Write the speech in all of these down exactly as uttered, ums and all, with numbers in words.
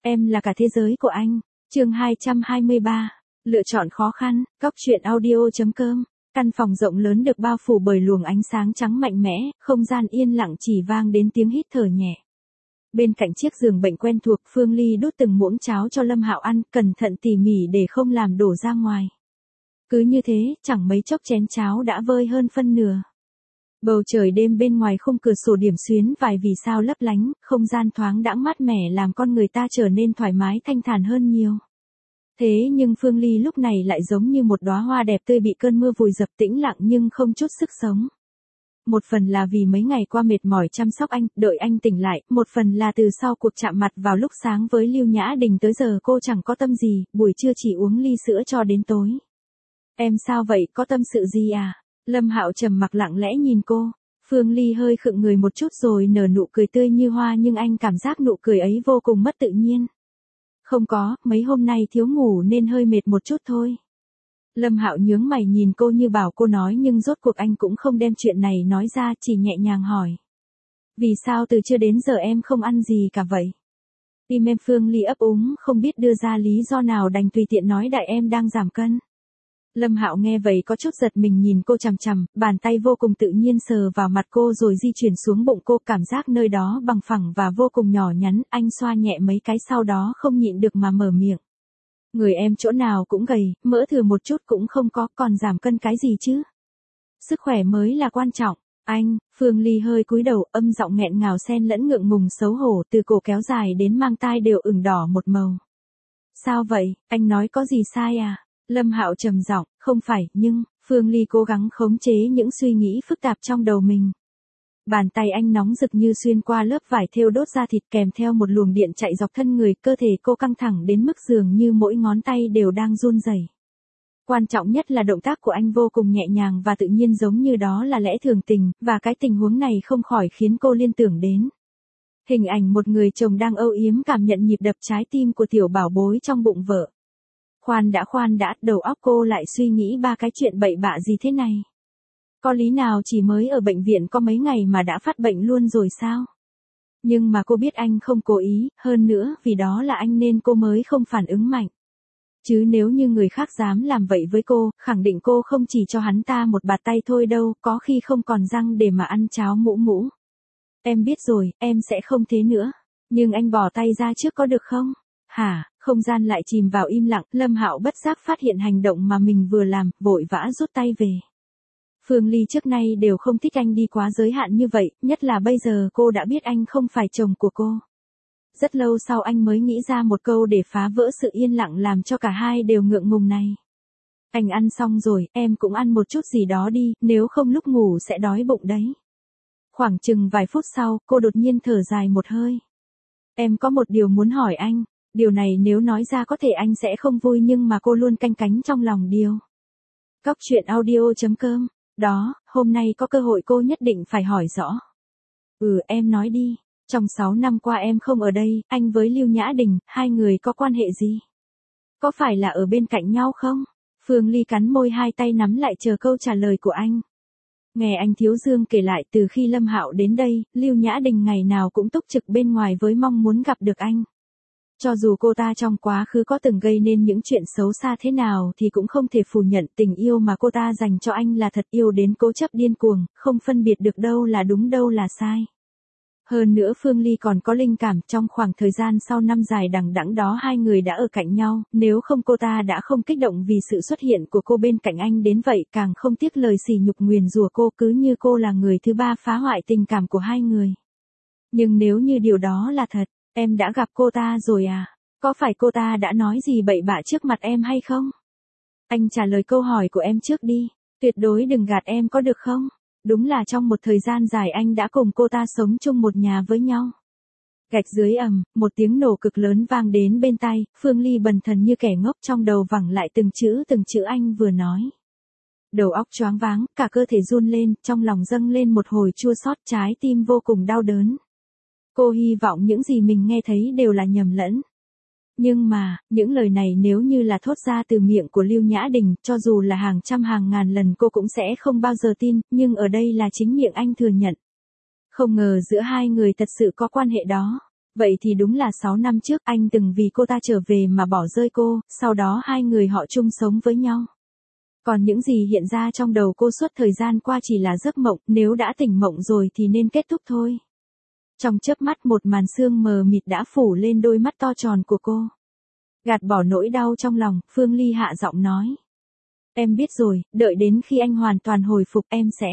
Em là cả thế giới của anh. Chương hai trăm hai mươi ba. Lựa chọn khó khăn. Cóc truyện audio.com. Căn phòng rộng lớn được bao phủ bởi luồng ánh sáng trắng mạnh mẽ, không gian yên lặng chỉ vang đến tiếng hít thở nhẹ. Bên cạnh chiếc giường bệnh quen thuộc, Phương Ly đút từng muỗng cháo cho Lâm Hạo ăn, cẩn thận tỉ mỉ để không làm đổ ra ngoài. Cứ như thế, chẳng mấy chốc chén cháo đã vơi hơn phân nửa. Bầu trời đêm bên ngoài khung cửa sổ điểm xuyến vài vì sao lấp lánh, không gian thoáng đãng mát mẻ làm con người ta trở nên thoải mái thanh thản hơn nhiều. Thế nhưng Phương Ly lúc này lại giống như một đóa hoa đẹp tươi bị cơn mưa vùi dập, tĩnh lặng nhưng không chút sức sống. Một phần là vì mấy ngày qua mệt mỏi chăm sóc anh, đợi anh tỉnh lại, một phần là từ sau cuộc chạm mặt vào lúc sáng với Lưu Nhã Đình tới giờ cô chẳng có tâm gì, buổi trưa chỉ uống ly sữa cho đến tối. Em sao vậy, có tâm sự gì à? Lâm Hạo trầm mặc lặng lẽ nhìn cô. Phương Ly hơi khựng người một chút rồi nở nụ cười tươi như hoa, nhưng anh cảm giác nụ cười ấy vô cùng mất tự nhiên. Không có, mấy hôm nay thiếu ngủ nên hơi mệt một chút thôi. Lâm Hạo nhướng mày nhìn cô như bảo cô nói, nhưng rốt cuộc anh cũng không đem chuyện này nói ra, chỉ nhẹ nhàng hỏi. Vì sao từ trưa đến giờ em không ăn gì cả vậy? Tim em. Phương Ly ấp úng, không biết đưa ra lý do nào, đành tùy tiện nói đại em đang giảm cân. Lâm Hạo nghe vậy có chút giật mình nhìn cô chằm chằm, bàn tay vô cùng tự nhiên sờ vào mặt cô rồi di chuyển xuống bụng cô, cảm giác nơi đó bằng phẳng và vô cùng nhỏ nhắn, anh xoa nhẹ mấy cái sau đó không nhịn được mà mở miệng. Người em chỗ nào cũng gầy, mỡ thừa một chút cũng không có, còn giảm cân cái gì chứ? Sức khỏe mới là quan trọng. Anh. Phương Ly hơi cúi đầu, âm giọng nghẹn ngào xen lẫn ngượng ngùng xấu hổ, từ cổ kéo dài đến mang tai đều ửng đỏ một màu. Sao vậy, anh nói có gì sai à? Lâm Hạo trầm giọng, không phải, nhưng, Phương Ly cố gắng khống chế những suy nghĩ phức tạp trong đầu mình. Bàn tay anh nóng rực như xuyên qua lớp vải thêu đốt da thịt, kèm theo một luồng điện chạy dọc thân người, cơ thể cô căng thẳng đến mức dường như mỗi ngón tay đều đang run rẩy. Quan trọng nhất là động tác của anh vô cùng nhẹ nhàng và tự nhiên, giống như đó là lẽ thường tình, và cái tình huống này không khỏi khiến cô liên tưởng đến hình ảnh một người chồng đang âu yếm cảm nhận nhịp đập trái tim của tiểu bảo bối trong bụng vợ. Khoan đã khoan đã, đầu óc cô lại suy nghĩ ba cái chuyện bậy bạ gì thế này. Có lý nào chỉ mới ở bệnh viện có mấy ngày mà đã phát bệnh luôn rồi sao? Nhưng mà cô biết anh không cố ý, hơn nữa vì đó là anh nên cô mới không phản ứng mạnh. Chứ nếu như người khác dám làm vậy với cô, khẳng định cô không chỉ cho hắn ta một bạt tay thôi đâu, có khi không còn răng để mà ăn cháo mũ mũ. Em biết rồi, em sẽ không thế nữa. Nhưng anh bỏ tay ra trước có được không? Hả? Không gian lại chìm vào im lặng, Lâm Hạo bất giác phát hiện hành động mà mình vừa làm, vội vã rút tay về. Phương Ly trước nay đều không thích anh đi quá giới hạn như vậy, nhất là bây giờ cô đã biết anh không phải chồng của cô. Rất lâu sau anh mới nghĩ ra một câu để phá vỡ sự yên lặng làm cho cả hai đều ngượng ngùng này. Anh ăn xong rồi, em cũng ăn một chút gì đó đi, nếu không lúc ngủ sẽ đói bụng đấy. Khoảng chừng vài phút sau, cô đột nhiên thở dài một hơi. Em có một điều muốn hỏi anh. Điều này nếu nói ra có thể anh sẽ không vui, nhưng mà cô luôn canh cánh trong lòng điều. Cóc truyện audio.com. Đó, hôm nay có cơ hội cô nhất định phải hỏi rõ. Ừ, em nói đi. Trong sáu năm qua em không ở đây, anh với Lưu Nhã Đình, hai người có quan hệ gì? Có phải là ở bên cạnh nhau không? Phương Ly cắn môi, hai tay nắm lại chờ câu trả lời của anh. Nghe anh Thiếu Dương kể lại, từ khi Lâm Hạo đến đây, Lưu Nhã Đình ngày nào cũng túc trực bên ngoài với mong muốn gặp được anh. Cho dù cô ta trong quá khứ có từng gây nên những chuyện xấu xa thế nào thì cũng không thể phủ nhận tình yêu mà cô ta dành cho anh là thật, yêu đến cố chấp điên cuồng, không phân biệt được đâu là đúng đâu là sai. Hơn nữa Phương Ly còn có linh cảm, trong khoảng thời gian sau năm dài đằng đẵng đó hai người đã ở cạnh nhau, nếu không cô ta đã không kích động vì sự xuất hiện của cô bên cạnh anh đến vậy, càng không tiếc lời sỉ nhục nguyền rủa cô, cứ như cô là người thứ ba phá hoại tình cảm của hai người. Nhưng nếu như điều đó là thật, em đã gặp cô ta rồi à? Có phải cô ta đã nói gì bậy bạ trước mặt em hay không? Anh trả lời câu hỏi của em trước đi, tuyệt đối đừng gạt em có được không? Đúng là trong một thời gian dài anh đã cùng cô ta sống chung một nhà với nhau. Gạch dưới ầm, một tiếng nổ cực lớn vang đến bên tai, Phương Ly bần thần như kẻ ngốc, trong đầu vẳng lại từng chữ từng chữ anh vừa nói. Đầu óc choáng váng, cả cơ thể run lên, trong lòng dâng lên một hồi chua xót, trái tim vô cùng đau đớn. Cô hy vọng những gì mình nghe thấy đều là nhầm lẫn. Nhưng mà, những lời này nếu như là thốt ra từ miệng của Lưu Nhã Đình, cho dù là hàng trăm hàng ngàn lần cô cũng sẽ không bao giờ tin, nhưng ở đây là chính miệng anh thừa nhận. Không ngờ giữa hai người thật sự có quan hệ đó. Vậy thì đúng là sáu năm trước anh từng vì cô ta trở về mà bỏ rơi cô, sau đó hai người họ chung sống với nhau. Còn những gì hiện ra trong đầu cô suốt thời gian qua chỉ là giấc mộng, nếu đã tỉnh mộng rồi thì nên kết thúc thôi. Trong chớp mắt một màn sương mờ mịt đã phủ lên đôi mắt to tròn của cô. Gạt bỏ nỗi đau trong lòng, Phương Ly hạ giọng nói. Em biết rồi, đợi đến khi anh hoàn toàn hồi phục em sẽ.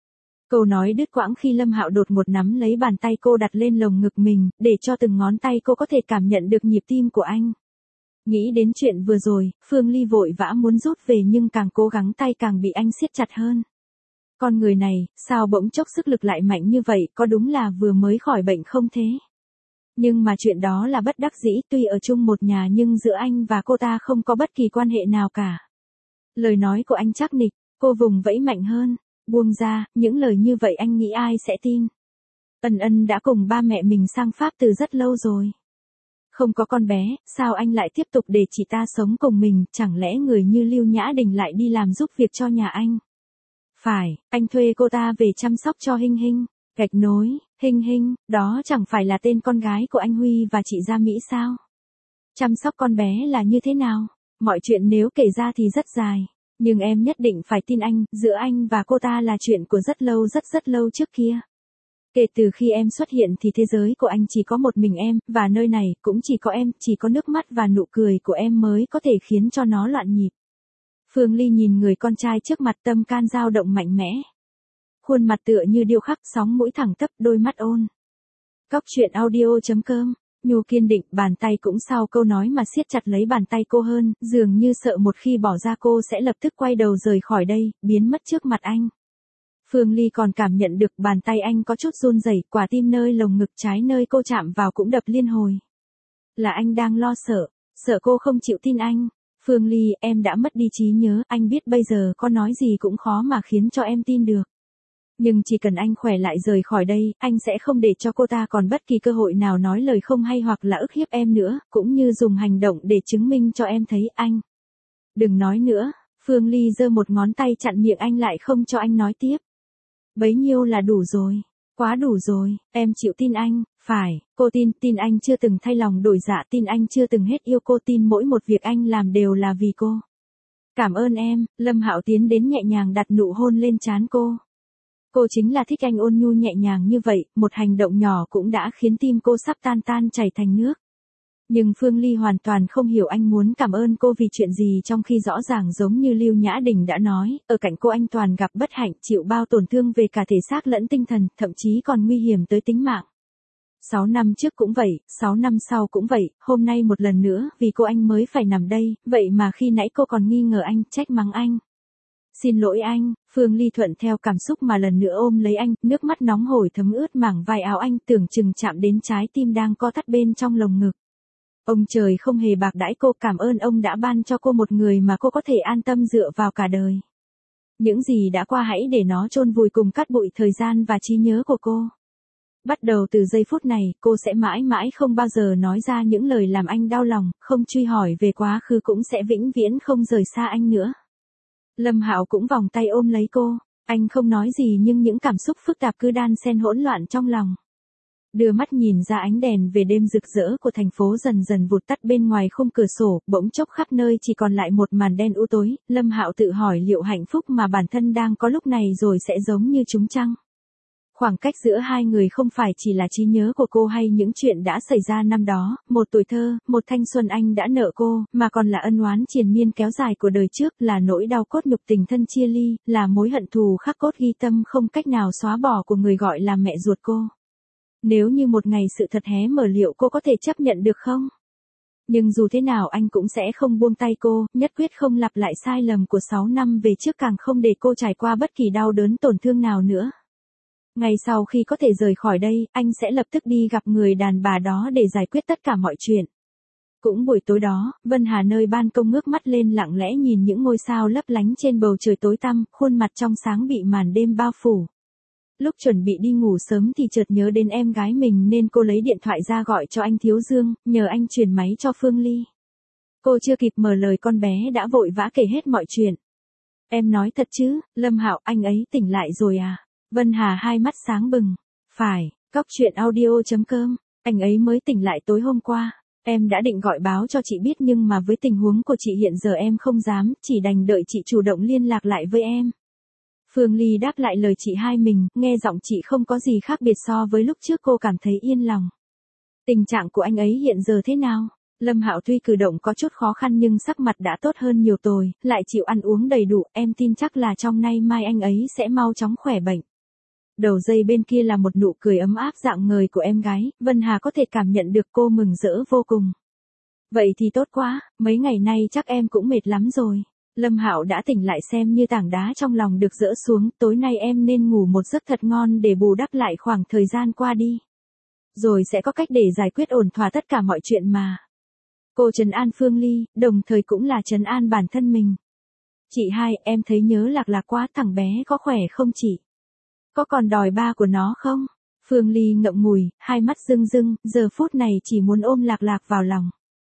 Câu nói đứt quãng khi Lâm Hạo đột ngột nắm lấy bàn tay cô đặt lên lồng ngực mình, để cho từng ngón tay cô có thể cảm nhận được nhịp tim của anh. Nghĩ đến chuyện vừa rồi, Phương Ly vội vã muốn rút về nhưng càng cố gắng tay càng bị anh siết chặt hơn. Con người này, sao bỗng chốc sức lực lại mạnh như vậy, có đúng là vừa mới khỏi bệnh không thế? Nhưng mà chuyện đó là bất đắc dĩ, tuy ở chung một nhà nhưng giữa anh và cô ta không có bất kỳ quan hệ nào cả. Lời nói của anh chắc nịch, cô vùng vẫy mạnh hơn, buông ra, những lời như vậy anh nghĩ ai sẽ tin. Ân Ân đã cùng ba mẹ mình sang Pháp từ rất lâu rồi. Không có con bé, sao anh lại tiếp tục để chị ta sống cùng mình, chẳng lẽ người như Lưu Nhã Đình lại đi làm giúp việc cho nhà anh? Phải, anh thuê cô ta về chăm sóc cho Hinh Hinh. Gạch nối, Hinh Hinh, đó chẳng phải là tên con gái của anh Huy và chị Gia Mỹ sao? Chăm sóc con bé là như thế nào? Mọi chuyện nếu kể ra thì rất dài. Nhưng em nhất định phải tin anh, giữa anh và cô ta là chuyện của rất lâu rất rất lâu trước kia. Kể từ khi em xuất hiện thì thế giới của anh chỉ có một mình em, và nơi này cũng chỉ có em, chỉ có nước mắt và nụ cười của em mới có thể khiến cho nó loạn nhịp. Phương Ly nhìn người con trai trước mặt, tâm can dao động mạnh mẽ. Khuôn mặt tựa như điêu khắc, sóng mũi thẳng tắp, đôi mắt ôn. Cóc truyện audio chấm com. Nhu kiên định, bàn tay cũng sau câu nói mà siết chặt lấy bàn tay cô hơn, dường như sợ một khi bỏ ra cô sẽ lập tức quay đầu rời khỏi đây, biến mất trước mặt anh. Phương Ly còn cảm nhận được bàn tay anh có chút run rẩy, quả tim nơi lồng ngực trái nơi cô chạm vào cũng đập liên hồi. Là anh đang lo sợ, sợ cô không chịu tin anh. Phương Ly, em đã mất đi trí nhớ, anh biết bây giờ có nói gì cũng khó mà khiến cho em tin được. Nhưng chỉ cần anh khỏe lại rời khỏi đây, anh sẽ không để cho cô ta còn bất kỳ cơ hội nào nói lời không hay hoặc là ức hiếp em nữa, cũng như dùng hành động để chứng minh cho em thấy anh. Đừng nói nữa, Phương Ly giơ một ngón tay chặn miệng anh lại không cho anh nói tiếp. Bấy nhiêu là đủ rồi, quá đủ rồi, em chịu tin anh, phải, cô tin, tin anh chưa từng thay lòng đổi dạ, tin anh chưa từng hết yêu cô, tin mỗi một việc anh làm đều là vì cô. Cảm ơn em, Lâm Hạo tiến đến nhẹ nhàng đặt nụ hôn lên trán cô. Cô chính là thích anh ôn nhu nhẹ nhàng như vậy, một hành động nhỏ cũng đã khiến tim cô sắp tan tan chảy thành nước. Nhưng Phương Ly hoàn toàn không hiểu anh muốn cảm ơn cô vì chuyện gì, trong khi rõ ràng giống như Lưu Nhã Đình đã nói, ở cạnh cô anh toàn gặp bất hạnh, chịu bao tổn thương về cả thể xác lẫn tinh thần, thậm chí còn nguy hiểm tới tính mạng. Sáu năm trước cũng vậy, sáu năm sau cũng vậy, hôm nay một lần nữa, vì cô anh mới phải nằm đây, vậy mà khi nãy cô còn nghi ngờ anh, trách mắng anh. Xin lỗi anh, Phương Ly thuận theo cảm xúc mà lần nữa ôm lấy anh, nước mắt nóng hổi thấm ướt mảng vai áo anh, tưởng chừng chạm đến trái tim đang co thắt bên trong lồng ngực. Ông trời không hề bạc đãi cô, cảm ơn ông đã ban cho cô một người mà cô có thể an tâm dựa vào cả đời. Những gì đã qua hãy để nó chôn vùi cùng cát bụi thời gian và trí nhớ của cô. Bắt đầu từ giây phút này, cô sẽ mãi mãi không bao giờ nói ra những lời làm anh đau lòng, không truy hỏi về quá khứ, cũng sẽ vĩnh viễn không rời xa anh nữa. Lâm Hạo cũng vòng tay ôm lấy cô, anh không nói gì nhưng những cảm xúc phức tạp cứ đan xen hỗn loạn trong lòng. Đưa mắt nhìn ra ánh đèn về đêm rực rỡ của thành phố dần dần vụt tắt bên ngoài khung cửa sổ, bỗng chốc khắp nơi chỉ còn lại một màn đen u tối, Lâm Hạo tự hỏi liệu hạnh phúc mà bản thân đang có lúc này rồi sẽ giống như chúng chăng? Khoảng cách giữa hai người không phải chỉ là trí nhớ của cô hay những chuyện đã xảy ra năm đó, một tuổi thơ, một thanh xuân anh đã nợ cô, mà còn là ân oán triền miên kéo dài của đời trước, là nỗi đau cốt nhục tình thân chia ly, là mối hận thù khắc cốt ghi tâm không cách nào xóa bỏ của người gọi là mẹ ruột cô. Nếu như một ngày sự thật hé mở, liệu cô có thể chấp nhận được không? Nhưng dù thế nào anh cũng sẽ không buông tay cô, nhất quyết không lặp lại sai lầm của sáu năm về trước, càng không để cô trải qua bất kỳ đau đớn tổn thương nào nữa. Ngày sau khi có thể rời khỏi đây, anh sẽ lập tức đi gặp người đàn bà đó để giải quyết tất cả mọi chuyện. Cũng buổi tối đó, Vân Hà nơi ban công ngước mắt lên lặng lẽ nhìn những ngôi sao lấp lánh trên bầu trời tối tăm, khuôn mặt trong sáng bị màn đêm bao phủ. Lúc chuẩn bị đi ngủ sớm thì chợt nhớ đến em gái mình nên cô lấy điện thoại ra gọi cho anh Thiếu Dương, nhờ anh truyền máy cho Phương Ly. Cô chưa kịp mở lời con bé đã vội vã kể hết mọi chuyện. Em nói thật chứ, Lâm Hạo, anh ấy tỉnh lại rồi à? Vân Hà hai mắt sáng bừng. Phải, cóc truyện audio chấm com Anh ấy mới tỉnh lại tối hôm qua. Em đã định gọi báo cho chị biết nhưng mà với tình huống của chị hiện giờ em không dám, chỉ đành đợi chị chủ động liên lạc lại với em. Phương Ly đáp lại lời chị hai mình, nghe giọng chị không có gì khác biệt so với lúc trước, cô cảm thấy yên lòng. Tình trạng của anh ấy hiện giờ thế nào? Lâm Hạo tuy cử động có chút khó khăn nhưng sắc mặt đã tốt hơn nhiều rồi, lại chịu ăn uống đầy đủ, em tin chắc là trong nay mai anh ấy sẽ mau chóng khỏe bệnh. Đầu dây bên kia là một nụ cười ấm áp rạng ngời của em gái, Vân Hà có thể cảm nhận được cô mừng rỡ vô cùng. Vậy thì tốt quá, mấy ngày nay chắc em cũng mệt lắm rồi. Lâm Hạo đã tỉnh lại xem như tảng đá trong lòng được dỡ xuống, tối nay em nên ngủ một giấc thật ngon để bù đắp lại khoảng thời gian qua đi. Rồi sẽ có cách để giải quyết ổn thỏa tất cả mọi chuyện mà. Cô trấn an Phương Ly, đồng thời cũng là trấn an bản thân mình. Chị hai, em thấy nhớ Lạc Lạc quá, thằng bé có khỏe không chị? Có còn đòi ba của nó không? Phương Ly ngậm ngùi, hai mắt rưng rưng, giờ phút này chỉ muốn ôm Lạc Lạc vào lòng.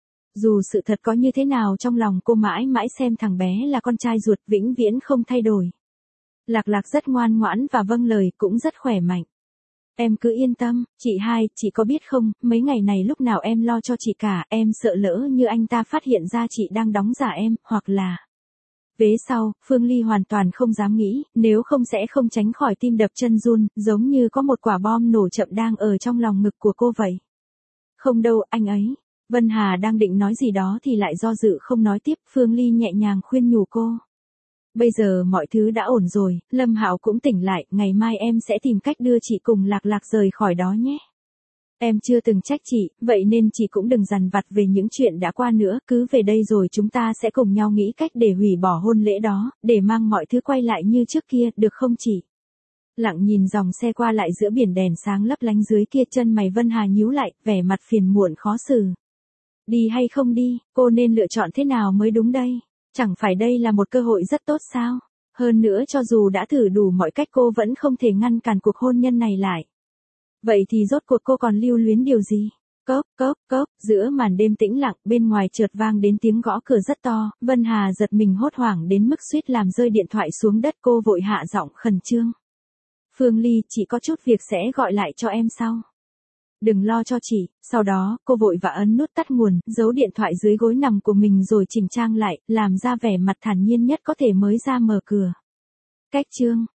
Dù sự thật có như thế nào trong lòng cô mãi mãi xem thằng bé là con trai ruột vĩnh viễn không thay đổi. Lạc Lạc rất ngoan ngoãn và vâng lời, cũng rất khỏe mạnh. Em cứ yên tâm, chị hai, chị có biết không, mấy ngày này lúc nào em lo cho chị cả, em sợ lỡ như anh ta phát hiện ra chị đang đóng giả em, hoặc là... Vế sau, Phương Ly hoàn toàn không dám nghĩ, nếu không sẽ không tránh khỏi tim đập chân run, giống như có một quả bom nổ chậm đang ở trong lòng ngực của cô vậy. Không đâu, anh ấy. Vân Hà đang định nói gì đó thì lại do dự không nói tiếp, Phương Ly nhẹ nhàng khuyên nhủ cô. Bây giờ mọi thứ đã ổn rồi, Lâm Hạo cũng tỉnh lại, ngày mai em sẽ tìm cách đưa chị cùng Lạc Lạc rời khỏi đó nhé. Em chưa từng trách chị, vậy nên chị cũng đừng dằn vặt về những chuyện đã qua nữa, cứ về đây rồi chúng ta sẽ cùng nhau nghĩ cách để hủy bỏ hôn lễ đó, để mang mọi thứ quay lại như trước kia, được không chị? Lặng nhìn dòng xe qua lại giữa biển đèn sáng lấp lánh dưới kia, chân mày Vân Hà nhíu lại, vẻ mặt phiền muộn khó xử. Đi hay không đi, cô nên lựa chọn thế nào mới đúng đây? Chẳng phải đây là một cơ hội rất tốt sao? Hơn nữa cho dù đã thử đủ mọi cách cô vẫn không thể ngăn cản cuộc hôn nhân này lại. Vậy thì rốt cuộc cô còn lưu luyến điều gì? Cốc, cốc, cốc, giữa màn đêm tĩnh lặng, bên ngoài chợt vang đến tiếng gõ cửa rất to, Vân Hà giật mình hốt hoảng đến mức suýt làm rơi điện thoại xuống đất, cô vội hạ giọng khẩn trương. Phương Ly, chị có chút việc sẽ gọi lại cho em sau. Đừng lo cho chị, sau đó, cô vội vã ấn nút tắt nguồn, giấu điện thoại dưới gối nằm của mình rồi chỉnh trang lại, làm ra vẻ mặt thản nhiên nhất có thể mới ra mở cửa. Cách chương